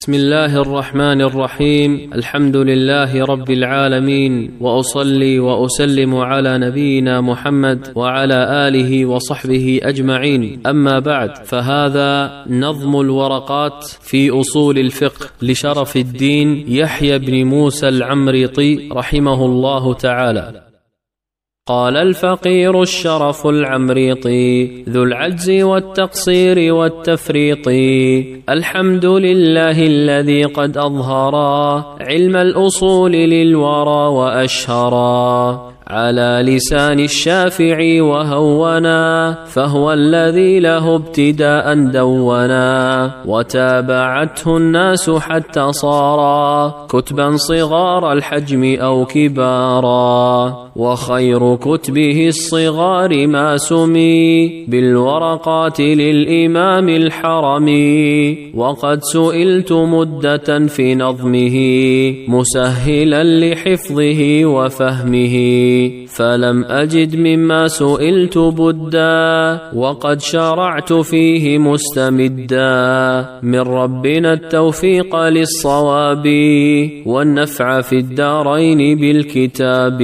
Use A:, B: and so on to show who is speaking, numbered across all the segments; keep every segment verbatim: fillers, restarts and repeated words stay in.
A: بسم الله الرحمن الرحيم. الحمد لله رب العالمين، وأصلي وأسلم على نبينا محمد وعلى آله وصحبه أجمعين. أما بعد، فهذا نظم الورقات في أصول الفقه لشرف الدين يحيى بن موسى العمريطي رحمه الله تعالى. قال الفقير الشرف العمريطي ذو العجز والتقصير والتفريط: الحمد لله الذي قد أظهرا علم الأصول للورى وأشهرا على لسان الشافعي وهونا، فهو الذي له ابتداء دونا، وتابعته الناس حتى صارا كتبا صغار الحجم أو كبارا. وخير كتبه الصغار ما سمي بالورقات للإمام الحرمي، وقد سئلت مدة في نظمه مسهلا لحفظه وفهمه، فلم أجد مما سئلت بدا، وقد شرعت فيه مستمدا، من ربنا التوفيق للصواب والنفع في الدارين بالكتاب.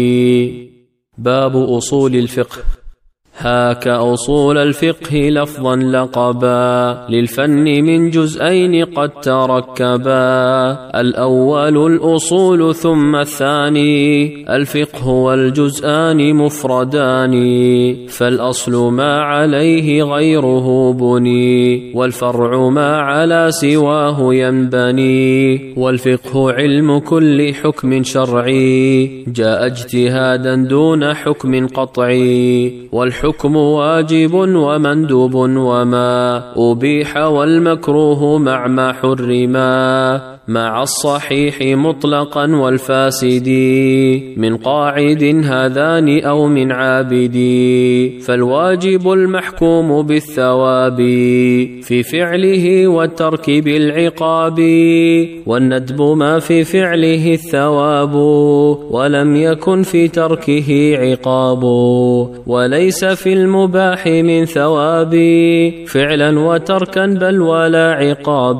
A: باب أصول الفقه. هاك أصول الفقه لفظا لقبا للفن من جزئين قد تركبا، الأول الأصول ثم الثاني الفقه، والجزآن مفردان، فالأصل ما عليه غيره بني، والفرع ما على سواه ينبني، والفقه علم كل حكم شرعي جاء اجتهادا دون حكم قطعي، والحكم الحكم واجب ومندوب وما أبيح، والمكروه مع ما حرما، مع الصحيح مطلقا والفاسد من قاعد هذان أو من عابد، فالواجب المحكوم بالثواب في فعله والترك بالعقاب، والندب ما في فعله الثواب ولم يكن في تركه عقاب، وليس في المباح من ثواب فعلا وتركا بل ولا عقاب،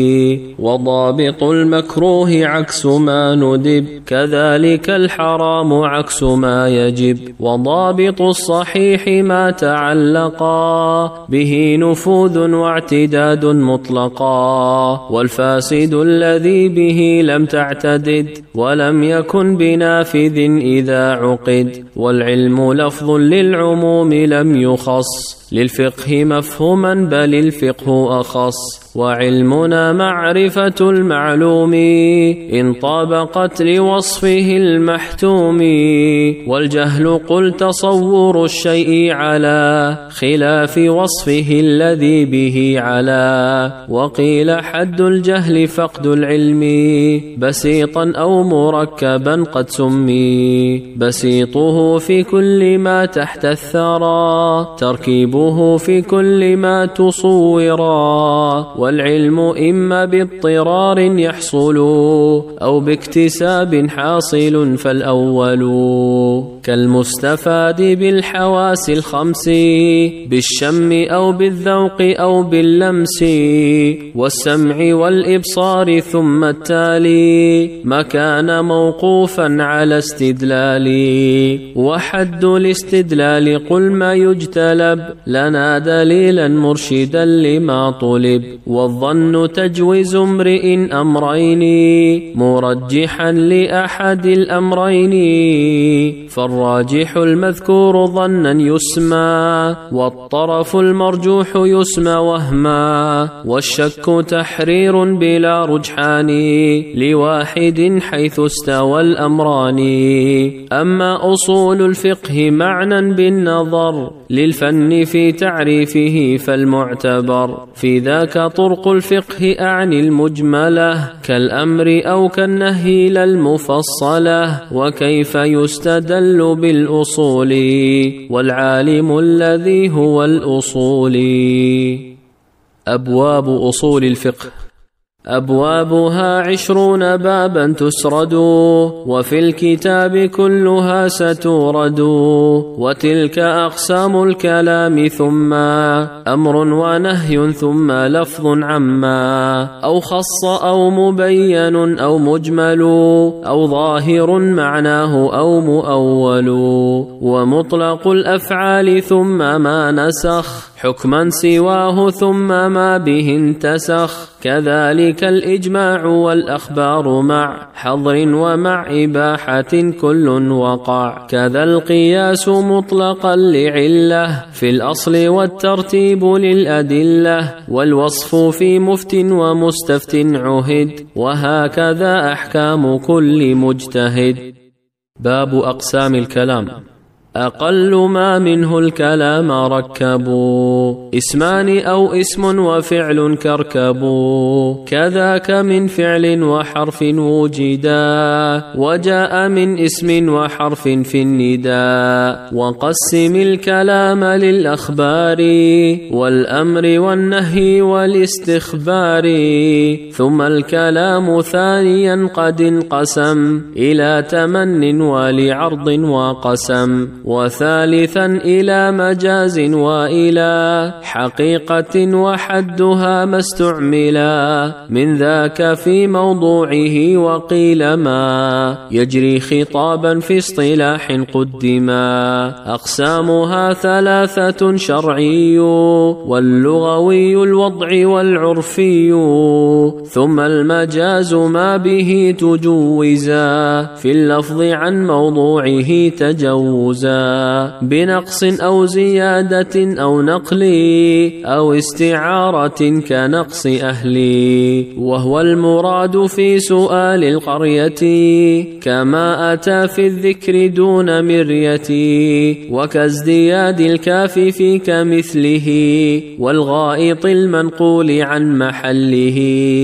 A: وضابط المكروه عكس ما ندب كذلك الحرام عكس ما يجب، وضابط الصحيح ما تعلقا به نفوذ واعتداد مطلقا، والفاسد الذي به لم تعتدد ولم يكن بنافذ إذا عقد، والعلم لفظ للعموم لم يخص للفقه مفهوما بل الفقه أخص، وعلمنا معرفة المعلوم إن طابقت لوصفه المحتوم، والجهل قل تصور الشيء على خلاف وصفه الذي به على، وقيل حد الجهل فقد العلم بسيطا أو مركبا قد سمي، بسيطه في كل ما تحت الثرى تركيبه في كل ما تصورا، والعلم إما باضطرار يحصل أو باكتساب حاصل، فالأول كالمستفاد بالحواس الخمس بالشم أو بالذوق أو باللمس والسمع والإبصار، ثم التالي ما كان موقوفا على استدلال، وحد الاستدلال قل ما يجتلب لنا دليلا مرشدا لما طلب، والظن تجوز امرئ أمرين مرجحا لأحد الأمرين، فالراجح المذكور ظنا يسمى، والطرف المرجوح يسمى وهما، والشك تحرير بلا رجحان لواحد حيث استوى الأمران. أما أصول الفقه معنى بالنظر للفن في تعريفه فالمعتبر، في ذاك طرق الفقه أعني المجملة كالأمر أو كالنهي لا المفصلة، وكيف يستدل بالأصول والعالم الذي هو الأصول. أبواب أصول الفقه. أبوابها عشرون بابا تسرد وفي الكتاب كلها ستورد وتلك أقسام الكلام ثم أمر ونهي ثم لفظ عما أو خص أو مبين أو مجمل أو ظاهر معناه أو مؤول ومطلق الأفعال ثم ما نسخ حكما سواه ثم ما به انتسخ كذلك الإجماع والأخبار مع حظر ومع إباحة كل وقع كذا القياس مطلقا لعلة في الأصل والترتيب للأدلة والوصف في مفت ومستفت عهد وهكذا أحكام كل مجتهد. باب أقسام الكلام. أقل ما منه الكلام ركبوا اسمان أو اسم وفعل كركبوا كذاك من فعل وحرف وجدا وجاء من اسم وحرف في النداء وقسم الكلام للأخبار والأمر والنهي والاستخبار ثم الكلام ثانيا قد انقسم إلى تمن ولعرض وقسم وثالثا إلى مجاز وإلى حقيقة وحدها ما استعملا من ذاك في موضوعه وقيل ما يجري خطابا في اصطلاح قدما أقسامها ثلاثة شرعي واللغوي الوضع والعرفي ثم المجاز ما به تجوزا في اللفظ عن موضوعه تجوزا بنقص أو زيادة أو نقل أو استعارة كنقص أهلي وهو المراد في سؤال القرية كما أتى في الذكر دون مرية وكازدياد الكاف في كمثله والغائط المنقول عن محله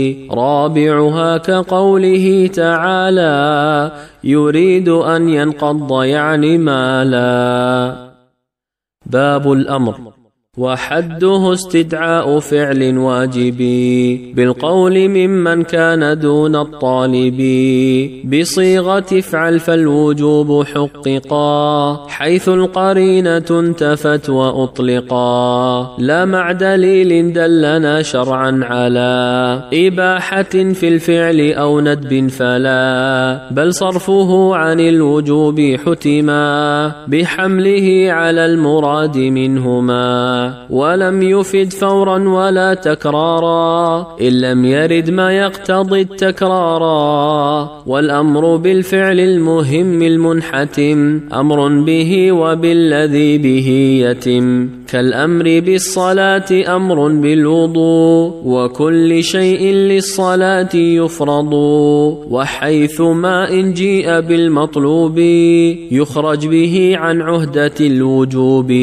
A: رابعها كقوله تعالى يريد أن ينقض يعني ما لا. باب الأمر. وحده استدعاء فعل واجب بالقول ممن كان دون الطالب بصيغة افعل فالوجوب حققا حيث القرينة انتفت وأطلقا لا مع دليل دلنا شرعا على إباحة في الفعل أو ندب فلا بل صرفه عن الوجوب حتما بحمله على المراد منهما ولم يفد فورا ولا تكرارا إن لم يرد ما يقتضي التكرارا والأمر بالفعل المهم المنحتم أمر به وبالذي به يتم كالأمر بالصلاة أمر بالوضوء وكل شيء للصلاة يفرض وحيث ما إن جيء بالمطلوب يخرج به عن عهدة الوجوب.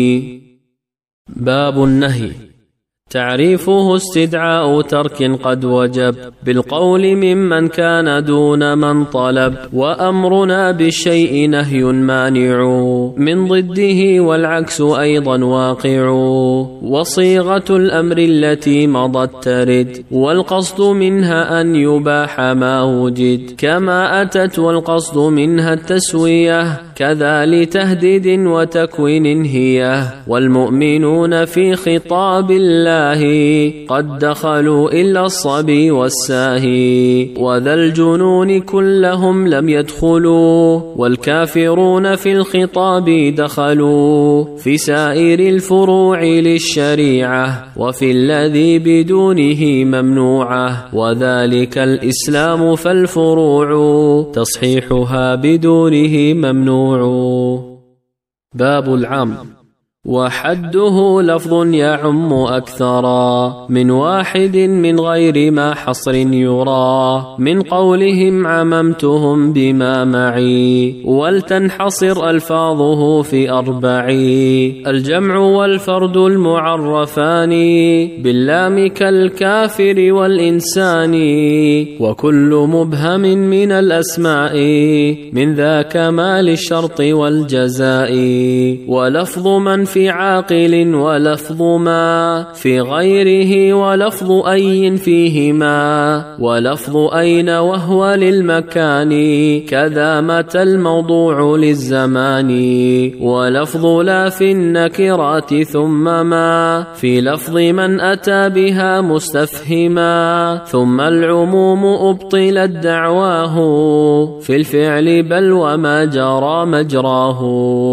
A: باب النهي. تعريفه استدعاء ترك قد وجب بالقول ممن كان دون من طلب وأمرنا بالشيء نهي مانع من ضده والعكس أيضا واقع وصيغة الأمر التي مضت ترد والقصد منها أن يباح ما وجد كما أتت والقصد منها التسوية كذا لتهديد وتكوين هي والمؤمنون في خطاب الله قد دخلوا إلا الصبي والساهي وذا الجنون كلهم لم يدخلوا والكافرون في الخطاب دخلوا في سائر الفروع للشريعة وفي الذي بدونه ممنوعة وذلك الإسلام فالفروع تصحيحها بدونه ممنوع. باب العام. وحده لفظ يعم أكثرا من واحد من غير ما حصر يرى من قولهم عممتهم بما معي ولتنحصر ألفاظه في أربع الجمع والفرد المعرفان باللام كالكافر والإنسان وكل مبهم من الأسماء من ذا كمال الشرط والجزاء ولفظ من في عاقل ولفظ ما في غيره ولفظ أي فيهما ولفظ أين وهو للمكان كذا متى الموضوع للزمان ولفظ لا في النكرات ثم ما في لفظ من أتى بها مستفهما ثم العموم أبطلت دعواه في الفعل بل وما جرى مجراه.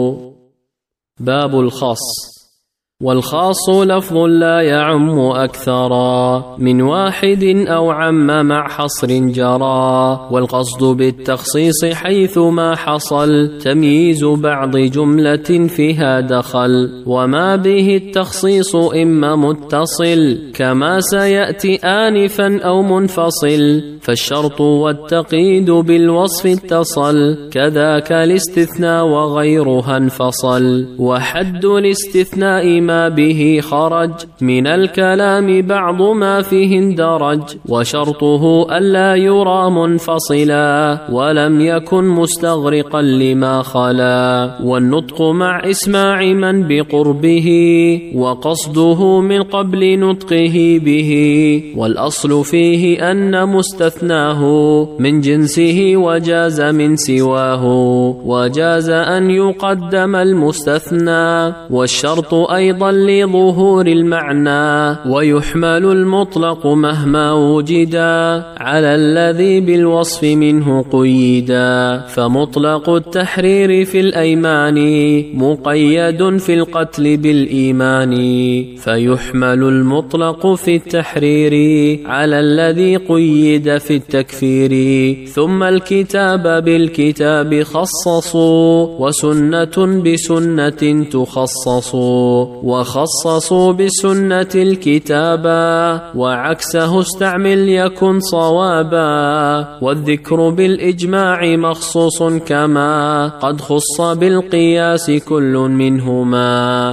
A: باب الخاص. والخاص لفظ لا يعم أكثرا من واحد أو عم مع حصر جرى والقصد بالتخصيص حيث ما حصل تمييز بعض جملة فيها دخل وما به التخصيص إما متصل كما سيأتي آنفا أو منفصل فالشرط والتقييد بالوصف اتصل كذاك الاستثناء وغيرها انفصل وحد الاستثناء ما به خرج من الكلام بعض ما فيه اندرج وشرطه ألا يرى منفصلا ولم يكن مستغرقا لما خلا والنطق مع إسماع من بقربه وقصده من قبل نطقه به والأصل فيه أن مستثناه من جنسه وجاز من سواه وجاز أن يقدم المستثنى والشرط أيضا لظهور المعنى ويحمل المطلق مهما وجدا على الذي بالوصف منه قيدا فمطلق التحرير في الأيمان مقيد في القتل بالإيمان فيحمل المطلق في التحرير على الذي قيد في التكفير ثم الكتاب بالكتاب خصصوا وسنة بسنة تخصصوا وخصصوا بسنة الكتابا وعكسه استعمل يكن صوابا والذكر بالإجماع مخصوص كما قد خص بالقياس كل منهما.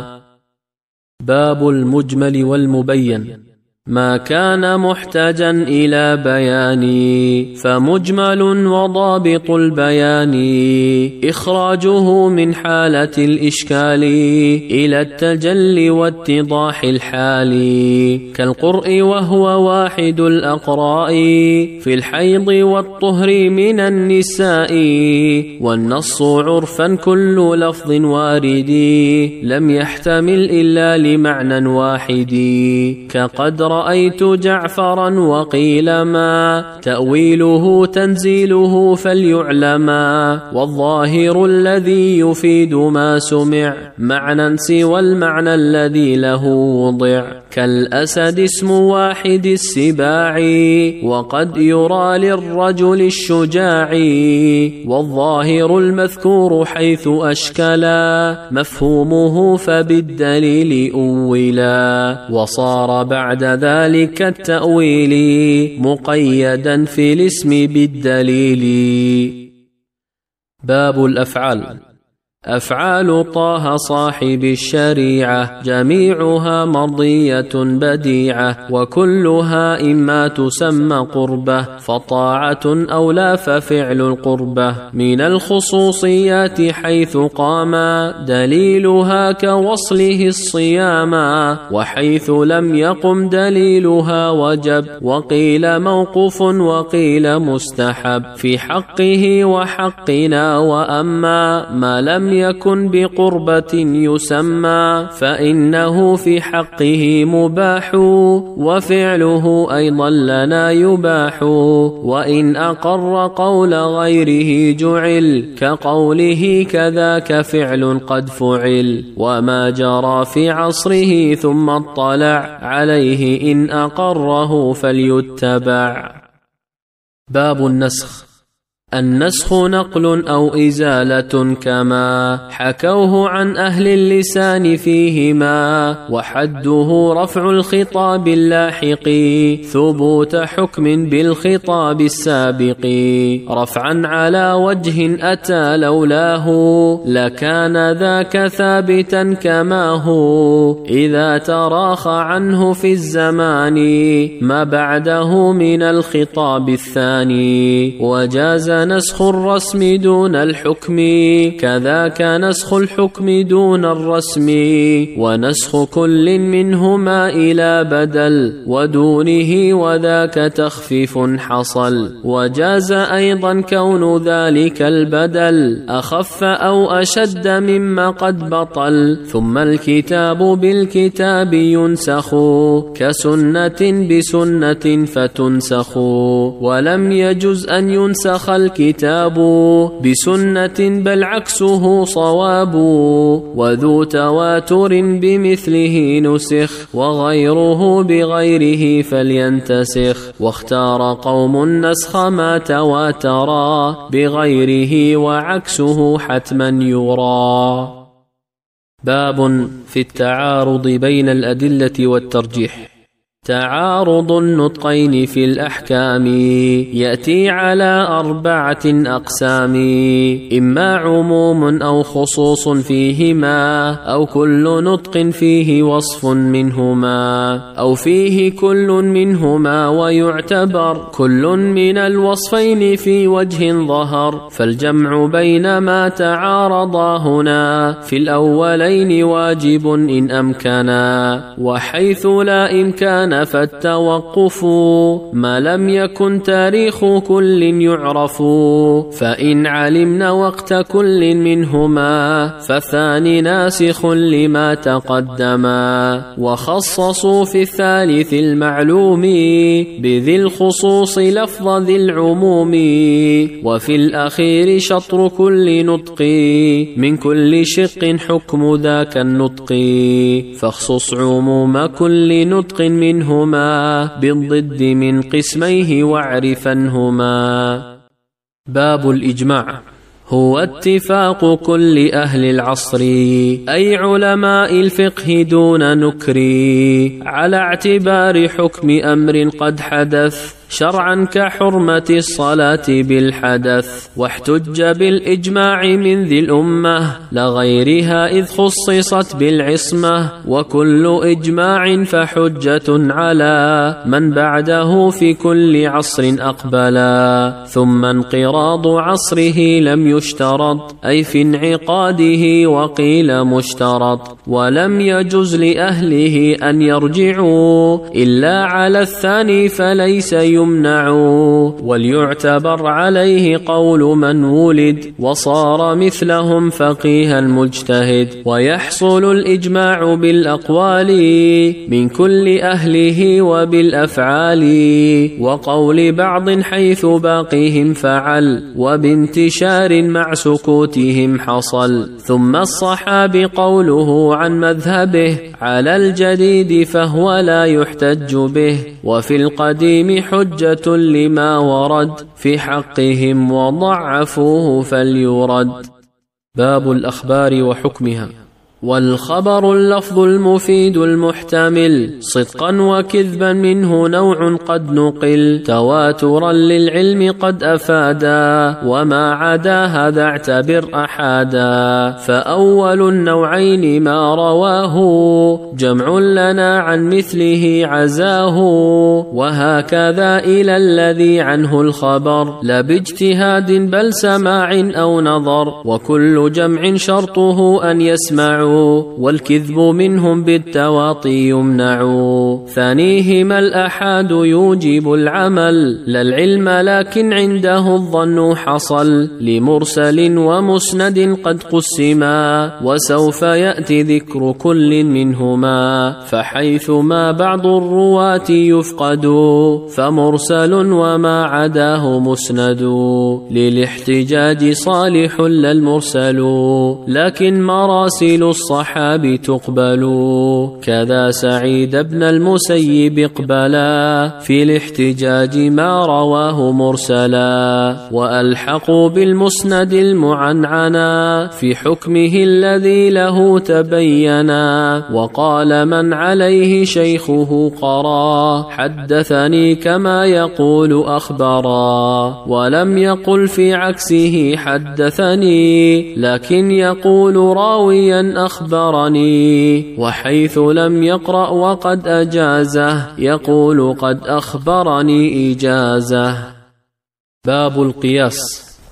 A: باب المجمل والمبين. ما كان محتاجا إلى بيان فمجمل وضابط البيان إخراجه من حالة الإشكال إلى التجلي واتضاح الحال كالقرء وهو واحد الأقراء في الحيض والطهر من النساء والنص عرفا كل لفظ وارد لم يحتمل إلا لمعنى واحد كقد رأيت جعفرا وقيل ما تأويله تنزيله فليعلما والظاهر الذي يفيد ما سمع معنى سوى المعنى الذي له وضع كالأسد اسم واحد السباع وقد يرى للرجل الشجاع والظاهر المذكور حيث أشكلا مفهومه فبالدليل أولا وصار بعد ذلك التأويل مقيدا في الاسم بالدليل. باب الأفعال. أفعال طه صاحب الشريعة جميعها مرضية بديعة وكلها إما تسمى قربة فطاعة أو لا ففعل القربة من الخصوصيات حيث قام دليلها كوصله الصيام وحيث لم يقم دليلها وجب وقيل موقوف وقيل مستحب في حقه وحقنا وأما ما لم يكن بقربة يسمى فإنه في حقه مباح وفعله أيضا لنا يباح وإن أقر قول غيره جعل كقوله كذاك فعل قد فعل وما جرى في عصره ثم اطلع عليه إن أقره فليتبع. باب النسخ. النسخ نقل أو إزالة كما حكوه عن أهل اللسان فيهما وحده رفع الخطاب اللاحق ثبوت حكم بالخطاب السابق رفعا على وجه أتى لولاه لكان ذاك ثابتا كما هو إذا تراخى عنه في الزمان ما بعده من الخطاب الثاني وجاز نسخ الرسم دون الحكم كذاك نسخ الحكم دون الرسم ونسخ كل منهما إلى بدل ودونه وذاك تخفيف حصل وجاز أيضا كون ذلك البدل أخف أو أشد مما قد بطل ثم الكتاب بالكتاب ينسخ كسنة بسنة فتنسخ ولم يجز أن ينسخ الكتاب بسنة بل عكسه صواب وذو تواتر بمثله نسخ وغيره بغيره فلينتسخ واختار قوم النسخ ما تواترا بغيره وعكسه حتما يرى. باب في التعارض بين الأدلة والترجيح. تعارض النطقين في الأحكام يأتي على أربعة أقسام إما عموم أو خصوص فيهما أو كل نطق فيه وصف منهما أو فيه كل منهما ويعتبر كل من الوصفين في وجه ظهر فالجمع بين ما تعارضا هنا في الأولين واجب إن أمكنا وحيث لا إمكان فالتوقف ما لم يكن تاريخ كل يعرف فإن علمنا وقت كل منهما فالثاني ناسخ لما تقدما وخصصوا في الثالث المعلوم بذي الخصوص لفظ ذي العموم وفي الأخير شطر كل نطق من كل شق حكم ذاك النطق فاخصص عموم كل نطق منه هما بالضد من قسميه واعرفنهما. باب الإجماع هو اتفاق كل أهل العصر أي علماء الفقه دون نكر على اعتبار حكم أمر قد حدث شرعا كحرمة الصلاة بالحدث واحتج بالإجماع من ذي الأمة لغيرها إذ خصصت بالعصمة وكل إجماع فحجة على من بعده في كل عصر أقبلا ثم انقراض عصره لم يشترط أي في انعقاده وقيل مشترط ولم يجز لأهله أن يرجعوا إلا على الثاني فليس يمنع وليعتبر عليه قول من ولد وصار مثلهم فقيها مجتهد ويحصل الإجماع بالأقوال من كل أهله وبالأفعال وقول بعض حيث باقيهم فعل وبانتشار مع سكوتهم حصل ثم الصحابي قوله عن مذهبه على الجديد فهو لا يحتج به وفي القديم حجة لما ورد في حقهم وضعفوه فليرد. باب الأخبار وحكمها. والخبر اللفظ المفيد المحتمل صدقا وكذبا منه نوع قد نقل تواترا للعلم قد أفادا وما عدا هذا اعتبر أحادا فأول النوعين ما رواه جمع لنا عن مثله عزاه وهكذا إلى الذي عنه الخبر لا باجتهاد بل سماع أو نظر وكل جمع شرطه أن يسمعوا والكذب منهم بالتواطي يمنع ثانيهما الأحاد يوجب العمل لا العلم لكن عنده الظن حصل لمرسل ومسند قد قسما وسوف يأتي ذكر كل منهما فحيثما بعض الرواة يفقد فمرسل وما عداه مسند للاحتجاج صالح للمرسل لكن مراسل الصحاب تقبل كذا سعيد بن المسيب اقبلا في الاحتجاج ما رواه مرسلا وألحقوا بالمسند المعنعنا في حكمه الذي له تبينا وقال من عليه شيخه قرا حدثني كما يقول أخبرا ولم يقل في عكسه حدثني لكن يقول راويا أخبرني وحيث لم يقرأ وقد أجازه يقول قد أخبرني إجازة. باب القياس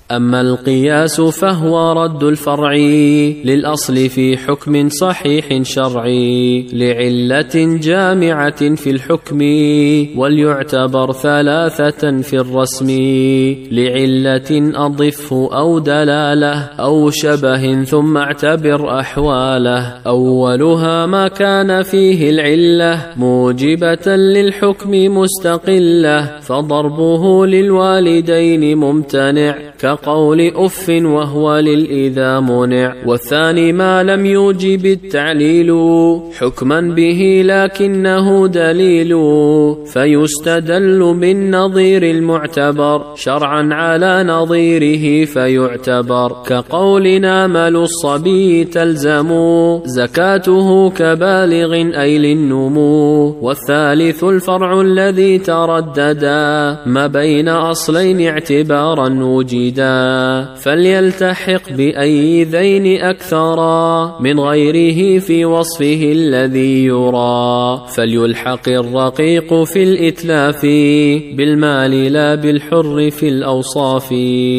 A: أما القياس فهو رد الفرع للأصل في حكم صحيح شرعي لعلة جامعة في الحكم، وليعتبر ثلاثة في الرسم، لعلة أضفه أو دلالة أو شبه ثم اعتبر أحواله. أولها ما كان فيه العلة موجبة للحكم مستقلة، فضربه للوالدين ممتنع كقول أف وهو للإذا منع. والثاني ما لم يوجب التعليل حكما به لكنه دليل، فيستدل بالنظير المعتبر شرعا على نظيره فيعتبر، كقولنا مال الصبي تلزم زكاته كبالغ أي للنمو. والثالث الفرع الذي ترددا ما بين أصلين اعتبارا وجدا، فليلتحق بأي ذين أكثرا من غيره في وصفه الذي يرى، فليلحق الرقيق في الإتلاف بالمال لا بالحر في الأوصاف.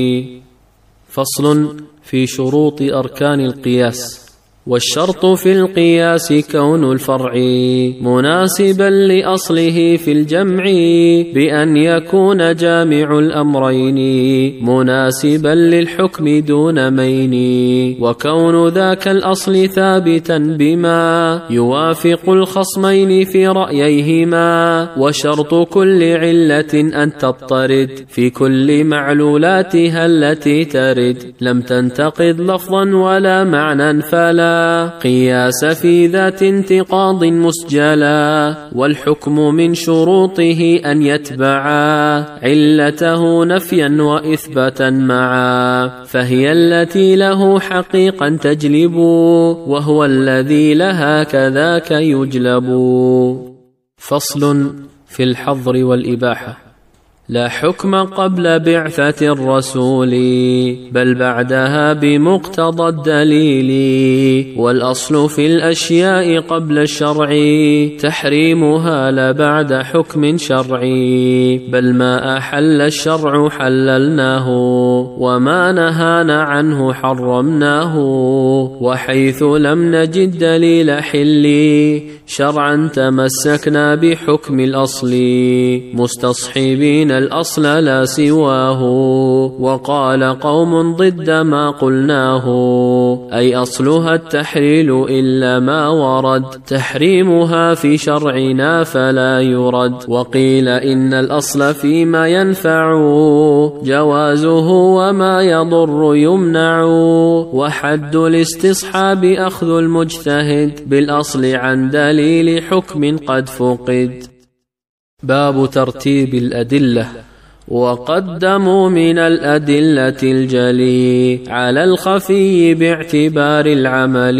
A: فصل في شروط أركان القياس. والشرط في القياس كون الفرع مناسبا لأصله في الجمع، بأن يكون جامع الأمرين مناسبا للحكم دون مين، وكون ذاك الأصل ثابتا بما يوافق الخصمين في رأييهما. وشرط كل علة أن تضطرد في كل معلولاتها التي ترد، لم تنتقض لفظا ولا معنى فلا قياس في ذات انتقاض مسجلا. والحكم من شروطه أن يتبعا علته نفيا وإثباتا معا، فهي التي له حقيقا تجلب، وهو الذي لها كذاك يجلب. فصل في الحظر والإباحة. لا حكم قبل بعثة الرسول بل بعدها بمقتضى الدليل، والأصل في الأشياء قبل الشرع تحريمها لا بعد حكم شرعي، بل ما أحل الشرع حللناه وما نهانا عنه حرمناه. وحيث لم نجد دليل حل شرعا تمسكنا بحكم الأصل مستصحبين الأصل لا سواه. وقال قوم ضد ما قلناه أي أصلها التحليل إلا ما ورد تحريمها في شرعنا فلا يرد. وقيل إن الأصل فيما ينفع جوازه وما يضر يمنع، وحد الاستصحاب أخذ المجتهد بالأصل عن دليل حكم قد فقد. باب ترتيب الأدلة. وقدموا من الأدلة الجلي على الخفي باعتبار العمل،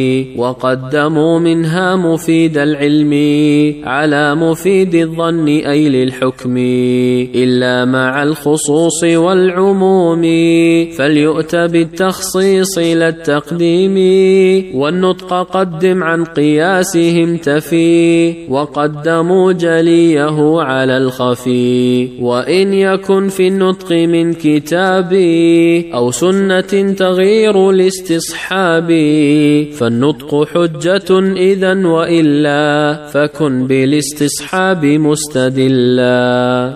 A: وقدموا منها مفيد العلم على مفيد الظن أي للحكم، إلا مع الخصوص والعموم فليؤت بالتخصيص لا التقديم. والنطق قدم عن قياسهم تفي، وقدموا جليه على الخفي. وإن يكن في النطق من كتاب أو سنة تغير الاستصحاب فالنطق حجة إذن، وإلا فكن بالاستصحاب مستدلا.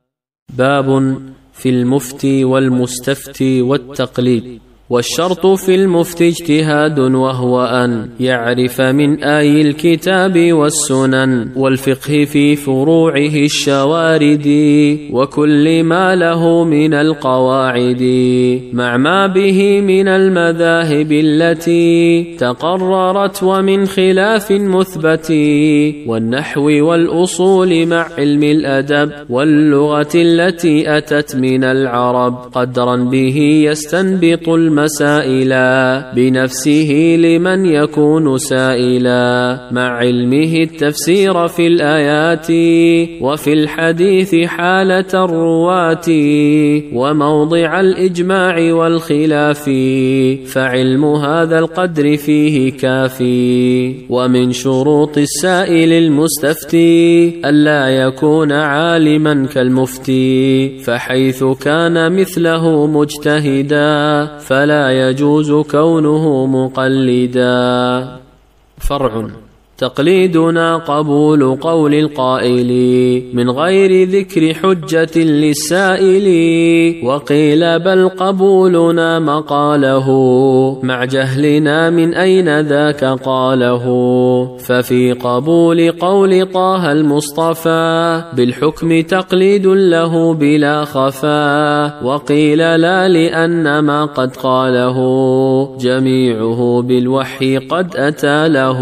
A: باب في المفتي والمستفتي والتقليد. والشرط في المفتي اجتهاد، وهو أن يعرف من آي الكتاب والسنن والفقه في فروعه الشوارد، وكل ما له من القواعد مع ما به من المذاهب التي تقررت ومن خلاف مثبت، والنحو والأصول مع علم الأدب واللغة التي أتت من العرب، قدرا به يستنبط المعنى المسائلا بنفسه لمن يكون سائلا مع علمه التفسير في الآيات وفي الحديث حالة الرواة وموضع الإجماع والخلاف فعلم هذا القدر فيه كافي. ومن شروط السائل المستفتي ألا يكون عالما كالمفتي فحيث كان مثله مجتهدا فلا يجوز كونه مقلدا. فرع: تقليدنا قبول قول القائل من غير ذكر حجة للسائل، وقيل بل قبولنا مقاله مع جهلنا من أين ذاك قاله. ففي قبول قول طه المصطفى بالحكم تقليد له بلا خفا، وقيل لا لأن ما قد قاله جميعه بالوحي قد أتى له.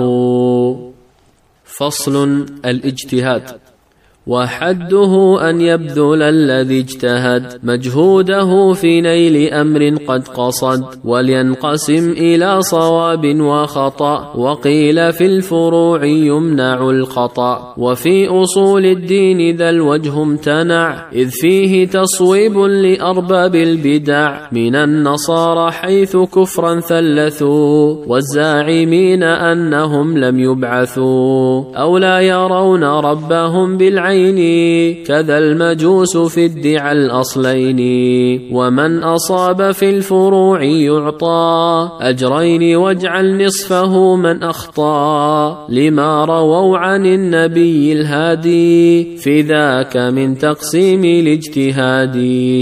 A: فصل: الاجتهاد. وحده أن يبذل الذي اجتهد مجهوده في نيل أمر قد قصد، ولينقسم إلى صواب وخطأ، وقيل في الفروع يمنع الخطأ. وفي أصول الدين ذا الوجه امتنع، إذ فيه تصويب لأرباب البدع من النصارى حيث كفرا ثلثوا، والزاعمين أنهم لم يبعثوا أو لا يرون ربهم بالعين، كذا المجوس في ادعى الأصلين. ومن أصاب في الفروع يعطى أجرين، واجعل نصفه من أخطأ لما رووا عن النبي الهادي في ذاك من تقسيم الاجتهاد.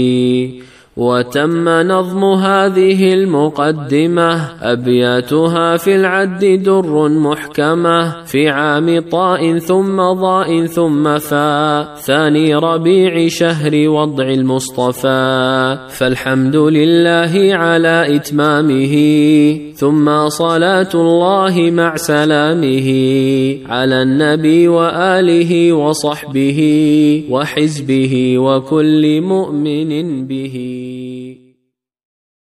A: وتم نظم هذه المقدمة أبياتها في العد در محكمة في عام طاء ثم ضاء ثم فاء ثاني ربيع شهر وضع المصطفى. فالحمد لله على إتمامه، ثم صلاة الله مع سلامه على النبي وآله وصحبه وحزبه وكل مؤمن به.